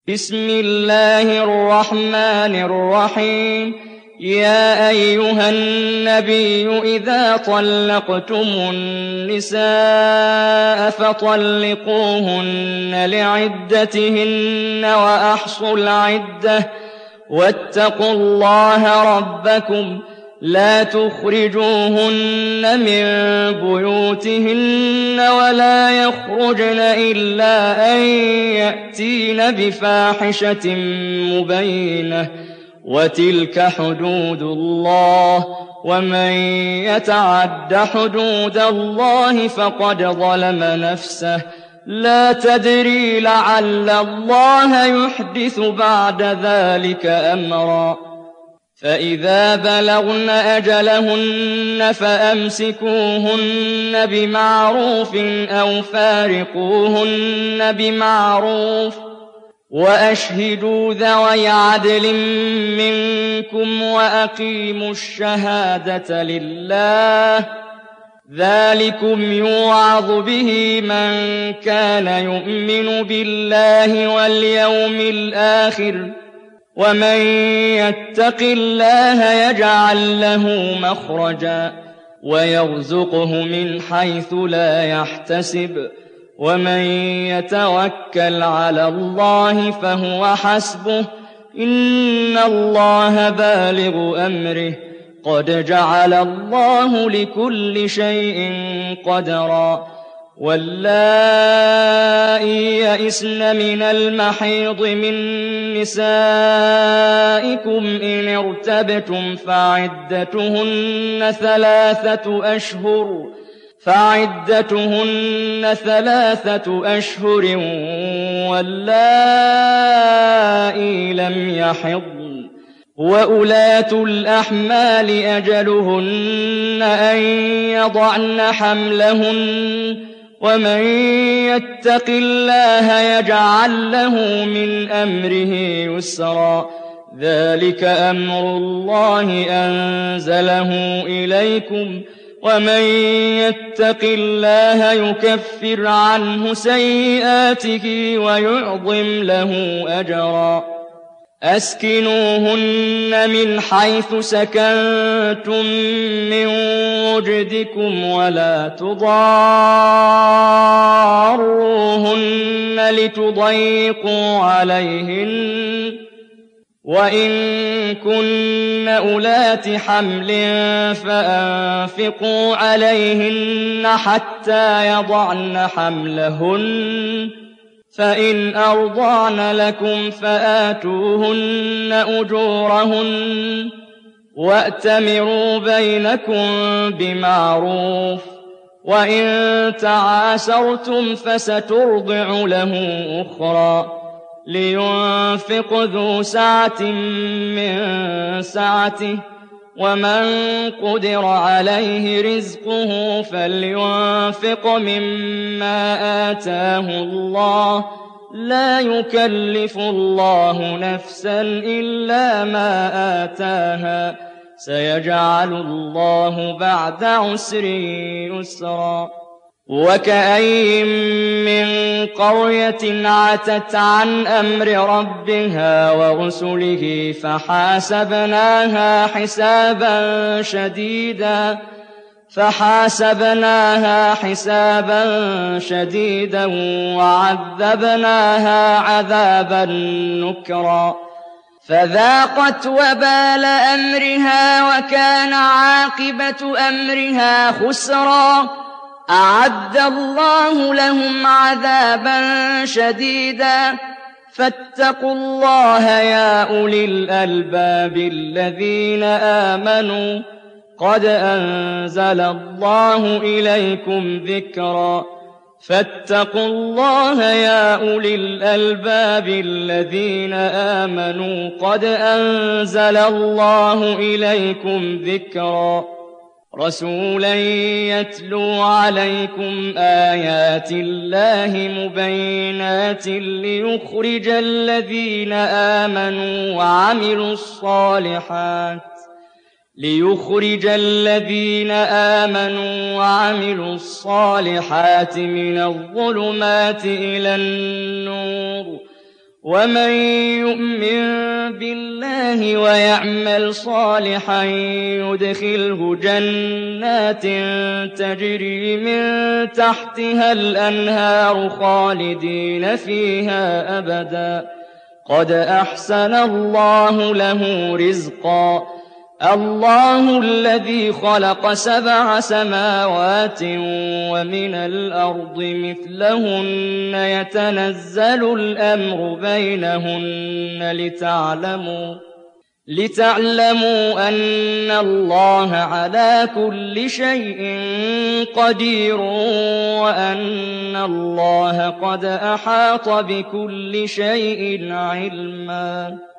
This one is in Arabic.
بسم الله الرحمن الرحيم يا أيها النبي إذا طلقتم النساء فطلقوهن لعدتهن وأحصوا العدة واتقوا الله ربكم لا تخرجوهن من بيوتهن ولا يخرجن إلا أن يأتين بفاحشة مبينة وتلك حدود الله ومن يتعد حدود الله فقد ظلم نفسه لا تدري لعل الله يحدث بعد ذلك أمرا فإذا بلغن أجلهن فأمسكوهن بمعروف أو فارقوهن بمعروف وأشهدوا ذوي عدل منكم وأقيموا الشهادة لله ذلكم يوعظ به من كان يؤمن بالله واليوم الآخر ومن يتق الله يجعل له مخرجا ويرزقه من حيث لا يحتسب ومن يتوكل على الله فهو حسبه إن الله بالغ أمره قد جعل الله لكل شيء قدرا واللائي يئسن من المحيض من نسائكم إن ارتبتم فعدتهن ثلاثة أشهر واللائي لم يحضن وأولاة الأحمال أجلهن أن يضعن حملهن ومن يتق الله يجعل له من أمره يسرا ذلك أمر الله أنزله إليكم ومن يتق الله يكفر عنه سيئاته ويعظم له أجرا أسكنوهن من حيث سكنتم من وجدكم ولا تضاروهن لتضيقوا عليهن وإن كن أولات حمل فأنفقوا عليهن حتى يضعن حملهن فإن أرضعن لكم فآتوهن أجورهن وأتمروا بينكم بمعروف وإن تعاسرتم فسترضع له أخرى لينفق ذو سعة من سعته ومن قدر عليه رزقه فلينفق مما آتاه الله لا يكلف الله نفسا إلا ما آتاها سيجعل الله بعد عسر يسرا وكأين من قرية عتت عن أمر ربها ورسله فحاسبناها حسابا شديدا وعذبناها عذابا نكرا فذاقت وبال أمرها وكان عاقبة أمرها خسرا أعد الله لهم عذابا شديدا فاتقوا الله يا أولي الألباب الذين آمنوا قد أنزل الله إليكم ذكرا فاتقوا الله يا أولي الألباب الذين آمنوا قد أنزل الله إليكم ذكرا رسولا يتلو عليكم آيات الله مبينات ليخرج الذين آمنوا وعملوا الصالحات من الظلمات إلى النور ومن يؤمن بالله ويعمل صالحا يدخله جنات تجري من تحتها الأنهار خالدين فيها أبدا قد أحسن الله له رزقا الله الذي خلق 7 سماوات ومن الأرض مثلهن يتنزل الأمر بينهن لتعلموا أن الله على كل شيء قدير وأن الله قد أحاط بكل شيء علما